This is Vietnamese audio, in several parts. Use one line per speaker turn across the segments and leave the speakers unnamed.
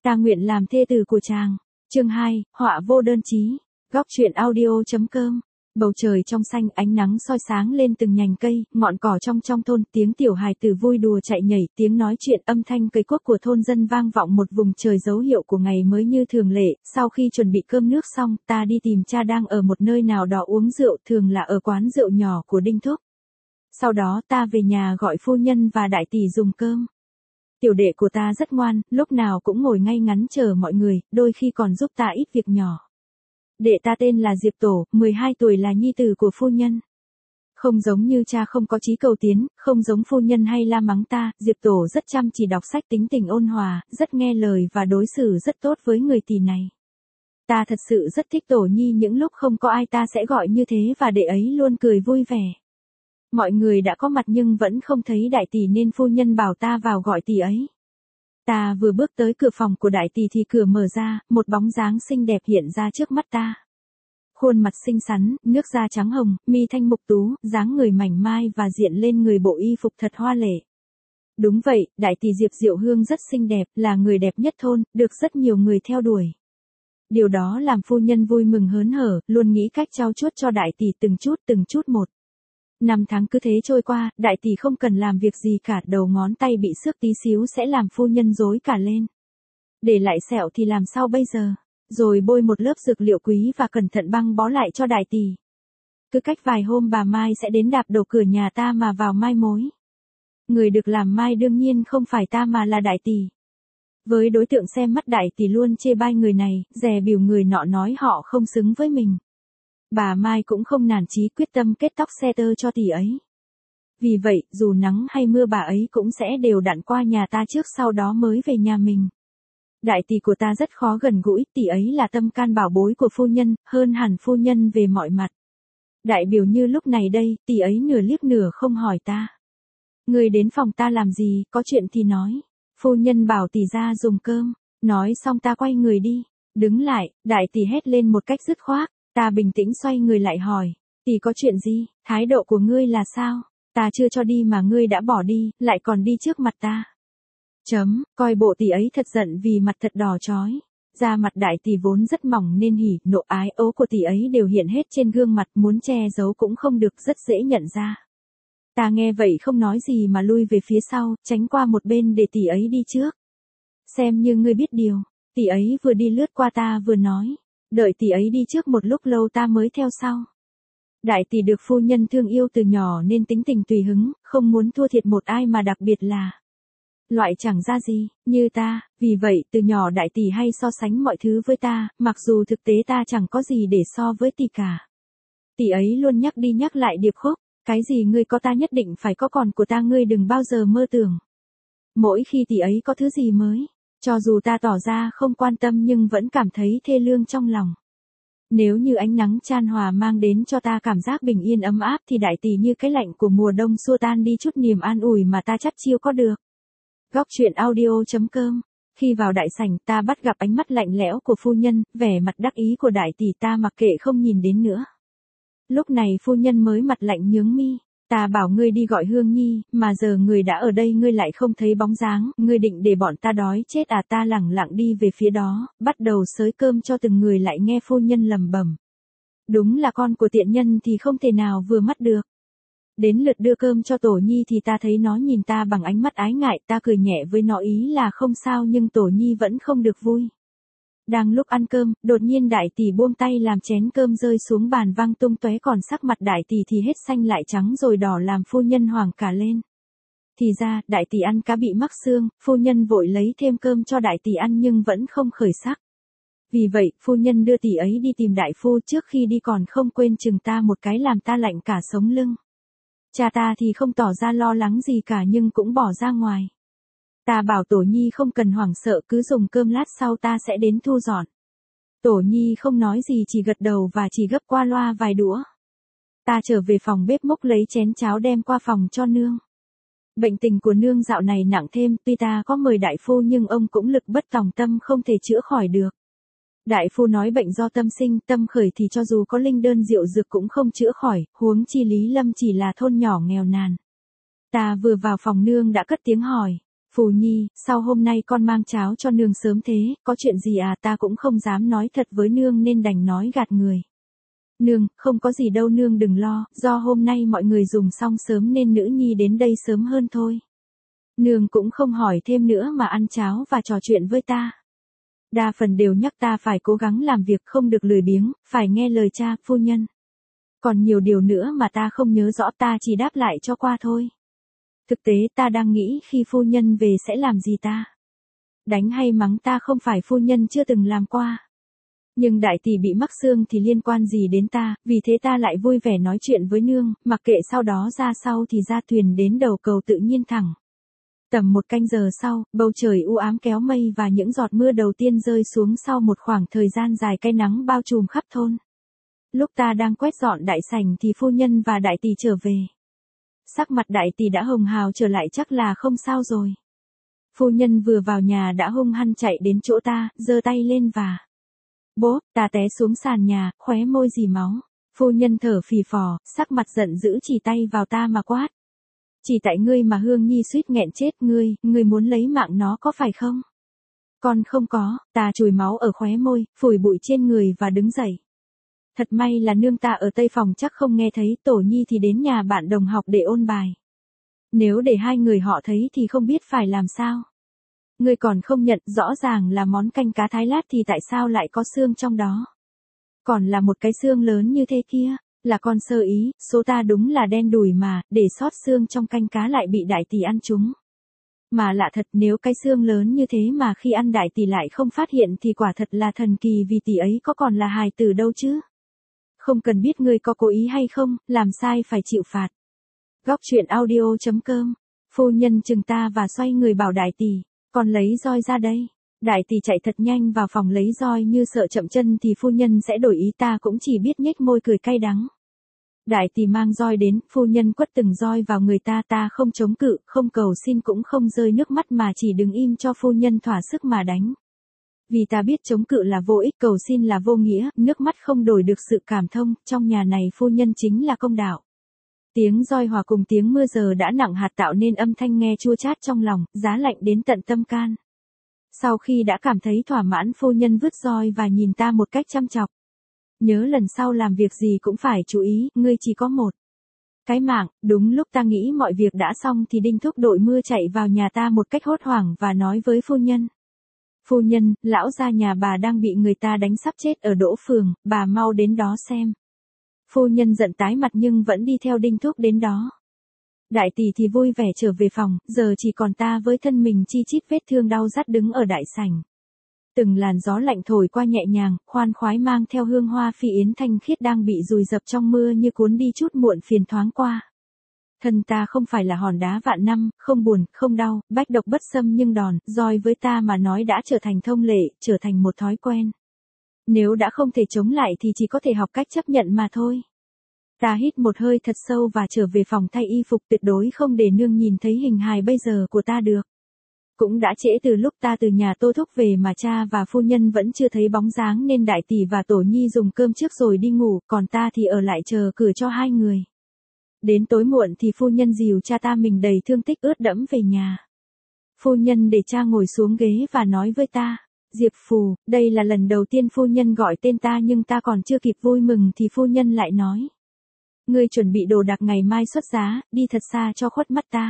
Ta nguyện làm thê tử của chàng. Chương 2, họa vô đơn chí. Góc truyện audio.com. Bầu trời trong xanh, ánh nắng soi sáng lên từng nhành cây, ngọn cỏ trong thôn, tiếng tiểu hài tử vui đùa chạy nhảy, tiếng nói chuyện, âm thanh cây cuốc của thôn dân vang vọng một vùng trời, dấu hiệu của ngày mới như thường lệ. Sau khi chuẩn bị cơm nước xong, ta đi tìm cha đang ở một nơi nào đó uống rượu, thường là ở quán rượu nhỏ của Đinh Thúc. Sau đó ta về nhà gọi phu nhân và đại tỷ dùng cơm. Tiểu đệ của ta rất ngoan, lúc nào cũng ngồi ngay ngắn chờ mọi người, đôi khi còn giúp ta ít việc nhỏ. Đệ ta tên là Diệp Tổ, 12 tuổi, là nhi tử của phu nhân. Không giống như cha không có chí cầu tiến, không giống phu nhân hay la mắng ta, Diệp Tổ rất chăm chỉ đọc sách, tính tình ôn hòa, rất nghe lời và đối xử rất tốt với người tỷ này. Ta thật sự rất thích Tổ nhi, những lúc không có ai ta sẽ gọi như thế và đệ ấy luôn cười vui vẻ. Mọi người đã có mặt nhưng vẫn không thấy đại tỷ nên phu nhân bảo ta vào gọi tỷ ấy. Ta vừa bước tới cửa phòng của đại tỷ thì cửa mở ra, một bóng dáng xinh đẹp hiện ra trước mắt ta. Khuôn mặt xinh xắn, nước da trắng hồng, mi thanh mục tú, dáng người mảnh mai và diện lên người bộ y phục thật hoa lệ. Đúng vậy, đại tỷ Diệp Diệu Hương rất xinh đẹp, là người đẹp nhất thôn, được rất nhiều người theo đuổi. Điều đó làm phu nhân vui mừng hớn hở, luôn nghĩ cách trau chuốt cho đại tỷ từng chút một. 5 tháng cứ thế trôi qua, đại tỷ không cần làm việc gì cả, đầu ngón tay bị xước tí xíu sẽ làm phu nhân rối cả lên. Để lại sẹo thì làm sao bây giờ? Rồi bôi một lớp dược liệu quý và cẩn thận băng bó lại cho đại tỷ. Cứ cách vài hôm bà Mai sẽ đến đạp đổ cửa nhà ta mà vào mai mối. Người được làm mai đương nhiên không phải ta mà là đại tỷ. Với đối tượng xem mắt, đại tỷ luôn chê bai người này, dè bỉu người nọ, nói họ không xứng với mình. Bà Mai cũng không nản chí, quyết tâm kết tóc xe tơ cho tỷ ấy. Vì vậy, dù nắng hay mưa bà ấy cũng sẽ đều đặn qua nhà ta trước, sau đó mới về nhà mình. Đại tỷ của ta rất khó gần gũi, tỷ ấy là tâm can bảo bối của phu nhân, hơn hẳn phu nhân về mọi mặt. Đại biểu như lúc này đây, tỷ ấy nửa liếc nửa không hỏi ta. Người đến phòng ta làm gì, có chuyện thì nói. Phu nhân bảo tỷ ra dùng cơm. Nói xong ta quay người đi. Đứng lại, đại tỷ hét lên một cách dứt khoát. Ta bình tĩnh xoay người lại hỏi, tỷ có chuyện gì, thái độ của ngươi là sao? Ta chưa cho đi mà ngươi đã bỏ đi, lại còn đi trước mặt ta. Coi bộ tỷ ấy thật giận vì mặt thật đỏ chói. Da mặt đại tỷ vốn rất mỏng nên hỉ, nộ, ái, ố của tỷ ấy đều hiện hết trên gương mặt, muốn che giấu cũng không được, rất dễ nhận ra. Ta nghe vậy không nói gì mà lui về phía sau, tránh qua một bên để tỷ ấy đi trước. Xem như ngươi biết điều, tỷ ấy vừa đi lướt qua ta vừa nói. Đợi tỷ ấy đi trước một lúc lâu ta mới theo sau. Đại tỷ được phu nhân thương yêu từ nhỏ nên tính tình tùy hứng, không muốn thua thiệt một ai mà đặc biệt là loại chẳng ra gì, như ta, vì vậy từ nhỏ đại tỷ hay so sánh mọi thứ với ta, mặc dù thực tế ta chẳng có gì để so với tỷ cả. Tỷ ấy luôn nhắc đi nhắc lại điệp khúc, cái gì ngươi có ta nhất định phải có, còn của ta ngươi đừng bao giờ mơ tưởng. Mỗi khi tỷ ấy có thứ gì mới, cho dù ta tỏ ra không quan tâm nhưng vẫn cảm thấy thê lương trong lòng. Nếu như ánh nắng chan hòa mang đến cho ta cảm giác bình yên ấm áp thì đại tỷ như cái lạnh của mùa đông xua tan đi chút niềm an ủi mà ta chắc chiêu có được. Góc truyện audio.com. Khi vào đại sảnh ta bắt gặp ánh mắt lạnh lẽo của phu nhân, vẻ mặt đắc ý của đại tỷ ta mặc kệ không nhìn đến nữa. Lúc này phu nhân mới mặt lạnh nhướng mi. Ta bảo ngươi đi gọi Hương Nhi, mà giờ người đã ở đây ngươi lại không thấy bóng dáng, ngươi định để bọn ta đói chết à? Ta lẳng lặng đi về phía đó, bắt đầu xới cơm cho từng người, lại nghe phu nhân lẩm bẩm. Đúng là con của tiện nhân thì không thể nào vừa mắt được. Đến lượt đưa cơm cho Tổ Nhi thì ta thấy nó nhìn ta bằng ánh mắt ái ngại, ta cười nhẹ với nó ý là không sao, nhưng Tổ Nhi vẫn không được vui. Đang lúc ăn cơm, đột nhiên đại tỷ buông tay làm chén cơm rơi xuống bàn văng tung tóe, còn sắc mặt đại tỷ thì hết xanh lại trắng rồi đỏ, làm phu nhân hoảng cả lên. Thì ra, đại tỷ ăn cá bị mắc xương, phu nhân vội lấy thêm cơm cho đại tỷ ăn nhưng vẫn không khởi sắc. Vì vậy, phu nhân đưa tỷ ấy đi tìm đại phu, trước khi đi còn không quên chừng ta một cái làm ta lạnh cả sống lưng. Cha ta thì không tỏ ra lo lắng gì cả nhưng cũng bỏ ra ngoài. Ta bảo Tổ Nhi không cần hoảng sợ, cứ dùng cơm, lát sau ta sẽ đến thu dọn. Tổ Nhi không nói gì, chỉ gật đầu và chỉ gấp qua loa vài đũa. Ta trở về phòng bếp múc lấy chén cháo đem qua phòng cho nương. Bệnh tình của nương dạo này nặng thêm, tuy ta có mời đại phu nhưng ông cũng lực bất tòng tâm, không thể chữa khỏi được. Đại phu nói bệnh do tâm sinh, tâm khởi thì cho dù có linh đơn diệu dược cũng không chữa khỏi, huống chi Lý Lâm chỉ là thôn nhỏ nghèo nàn. Ta vừa vào phòng nương đã cất tiếng hỏi. Phù Nhi, sao hôm nay con mang cháo cho nương sớm thế, có chuyện gì à? Ta cũng không dám nói thật với nương nên đành nói gạt người. Nương, không có gì đâu nương đừng lo, do hôm nay mọi người dùng xong sớm nên nữ nhi đến đây sớm hơn thôi. Nương cũng không hỏi thêm nữa mà ăn cháo và trò chuyện với ta. Đa phần đều nhắc ta phải cố gắng làm việc không được lười biếng, phải nghe lời cha, phu nhân. Còn nhiều điều nữa mà ta không nhớ rõ ta chỉ đáp lại cho qua thôi. Thực tế ta đang nghĩ khi phu nhân về sẽ làm gì ta. Đánh hay mắng ta không phải phu nhân chưa từng làm qua. Nhưng đại tỷ bị mắc xương thì liên quan gì đến ta, vì thế ta lại vui vẻ nói chuyện với nương, mặc kệ sau đó ra sau thì ra thuyền đến đầu cầu tự nhiên thẳng. Tầm 1 canh giờ sau, bầu trời u ám kéo mây và những giọt mưa đầu tiên rơi xuống sau một khoảng thời gian dài cay nắng bao trùm khắp thôn. Lúc ta đang quét dọn đại sảnh thì phu nhân và đại tỷ trở về. Sắc mặt đại tỷ đã hồng hào trở lại chắc là không sao rồi. Phu nhân vừa vào nhà đã hung hăng chạy đến chỗ ta, giơ tay lên và... Bố, ta té xuống sàn nhà, khóe môi rỉ máu. Phu nhân thở phì phò, sắc mặt giận dữ chỉ tay vào ta mà quát. Chỉ tại ngươi mà Hương Nhi suýt nghẹn chết ngươi muốn lấy mạng nó có phải không? Con không có, ta chùi máu ở khóe môi, phủi bụi trên người và đứng dậy. Thật may là nương ta ở tây phòng chắc không nghe thấy, Tổ Nhi thì đến nhà bạn đồng học để ôn bài. Nếu để hai người họ thấy thì không biết phải làm sao. Ngươi còn không nhận, rõ ràng là món canh cá thái lát thì tại sao lại có xương trong đó? Còn là một cái xương lớn như thế kia, là con sơ ý, số ta đúng là đen đủi mà, để sót xương trong canh cá lại bị đại tỷ ăn trúng. Mà lạ thật, nếu cái xương lớn như thế mà khi ăn đại tỷ lại không phát hiện thì quả thật là thần kỳ, vì tỷ ấy có còn là hài tử đâu chứ. Không cần biết ngươi có cố ý hay không, làm sai phải chịu phạt. Góc truyện audio.com. Phu nhân chừng ta và xoay người bảo đại tỷ, con lấy roi ra đây. Đại tỷ chạy thật nhanh vào phòng lấy roi, như sợ chậm chân thì phu nhân sẽ đổi ý, ta cũng chỉ biết nhếch môi cười cay đắng. Đại tỷ mang roi đến, phu nhân quất từng roi vào người ta, ta không chống cự, không cầu xin cũng không rơi nước mắt mà chỉ đứng im cho phu nhân thỏa sức mà đánh. Vì ta biết chống cự là vô ích, cầu xin là vô nghĩa, nước mắt không đổi được sự cảm thông, trong nhà này phu nhân chính là công đạo. Tiếng roi hòa cùng tiếng mưa giờ đã nặng hạt tạo nên âm thanh nghe chua chát trong lòng, giá lạnh đến tận tâm can. Sau khi đã cảm thấy thỏa mãn, phu nhân vứt roi và nhìn ta một cách chăm chọc. Nhớ lần sau làm việc gì cũng phải chú ý, ngươi chỉ có một cái mạng. Đúng lúc ta nghĩ mọi việc đã xong thì Đinh Thúc đội mưa chạy vào nhà ta một cách hốt hoảng và nói với phu nhân. Phu nhân, lão gia nhà bà đang bị người ta đánh sắp chết ở Đỗ Phường, bà mau đến đó xem. Phu nhân giận tái mặt nhưng vẫn đi theo Đinh Thúc đến đó. Đại tỷ thì vui vẻ trở về phòng, giờ chỉ còn ta với thân mình chi chít vết thương đau rát đứng ở đại sảnh. Từng làn gió lạnh thổi qua nhẹ nhàng, khoan khoái mang theo hương hoa phi yến thanh khiết đang bị rùi rập trong mưa như cuốn đi chút muộn phiền thoáng qua. Thân ta không phải là hòn đá vạn năm, không buồn, không đau, bách độc bất xâm nhưng đòn, roi với ta mà nói đã trở thành thông lệ, trở thành một thói quen. Nếu đã không thể chống lại thì chỉ có thể học cách chấp nhận mà thôi. Ta hít một hơi thật sâu và trở về phòng thay y phục, tuyệt đối không để nương nhìn thấy hình hài bây giờ của ta được. Cũng đã trễ từ lúc ta từ nhà Tô Thúc về mà cha và phu nhân vẫn chưa thấy bóng dáng nên đại tỷ và Tổ Nhi dùng cơm trước rồi đi ngủ, còn ta thì ở lại chờ cửa cho hai người. Đến tối muộn thì phu nhân dìu cha ta mình đầy thương tích ướt đẫm về nhà. Phu nhân để cha ngồi xuống ghế và nói với ta, Diệp Phù, đây là lần đầu tiên phu nhân gọi tên ta nhưng ta còn chưa kịp vui mừng thì phu nhân lại nói. Ngươi chuẩn bị đồ đạc ngày mai xuất giá, đi thật xa cho khuất mắt ta.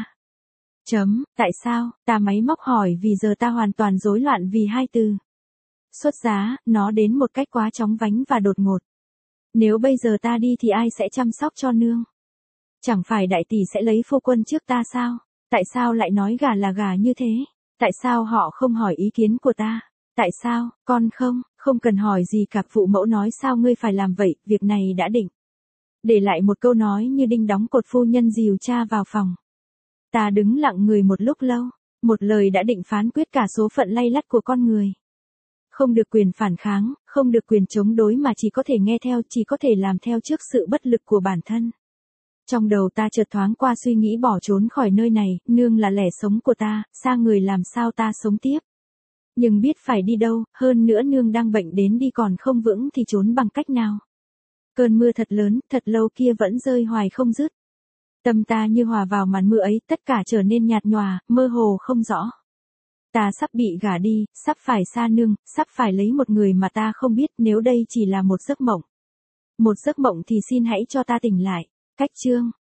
Tại sao, ta máy móc hỏi vì giờ ta hoàn toàn rối loạn vì hai từ. Xuất giá, nó đến một cách quá chóng vánh và đột ngột. Nếu bây giờ ta đi thì ai sẽ chăm sóc cho nương? Chẳng phải đại tỷ sẽ lấy phu quân trước ta sao? Tại sao lại nói gà là gà như thế? Tại sao họ không hỏi ý kiến của ta? Tại sao, con không cần hỏi gì cả, phụ mẫu nói sao ngươi phải làm vậy, việc này đã định. Để lại một câu nói như đinh đóng cột, phu nhân dìu cha vào phòng. Ta đứng lặng người một lúc lâu, một lời đã định phán quyết cả số phận lay lắt của con người. Không được quyền phản kháng, không được quyền chống đối mà chỉ có thể nghe theo, chỉ có thể làm theo trước sự bất lực của bản thân. Trong đầu ta chợt thoáng qua suy nghĩ bỏ trốn khỏi nơi này, nương là lẽ sống của ta, xa người làm sao ta sống tiếp. Nhưng biết phải đi đâu, hơn nữa nương đang bệnh đến đi còn không vững thì trốn bằng cách nào. Cơn mưa thật lớn, thật lâu kia vẫn rơi hoài không dứt. Tâm ta như hòa vào màn mưa ấy, tất cả trở nên nhạt nhòa, mơ hồ không rõ. Ta sắp bị gả đi, sắp phải xa nương, sắp phải lấy một người mà ta không biết, nếu đây chỉ là một giấc mộng. Một giấc mộng thì xin hãy cho ta tỉnh lại. Cách chương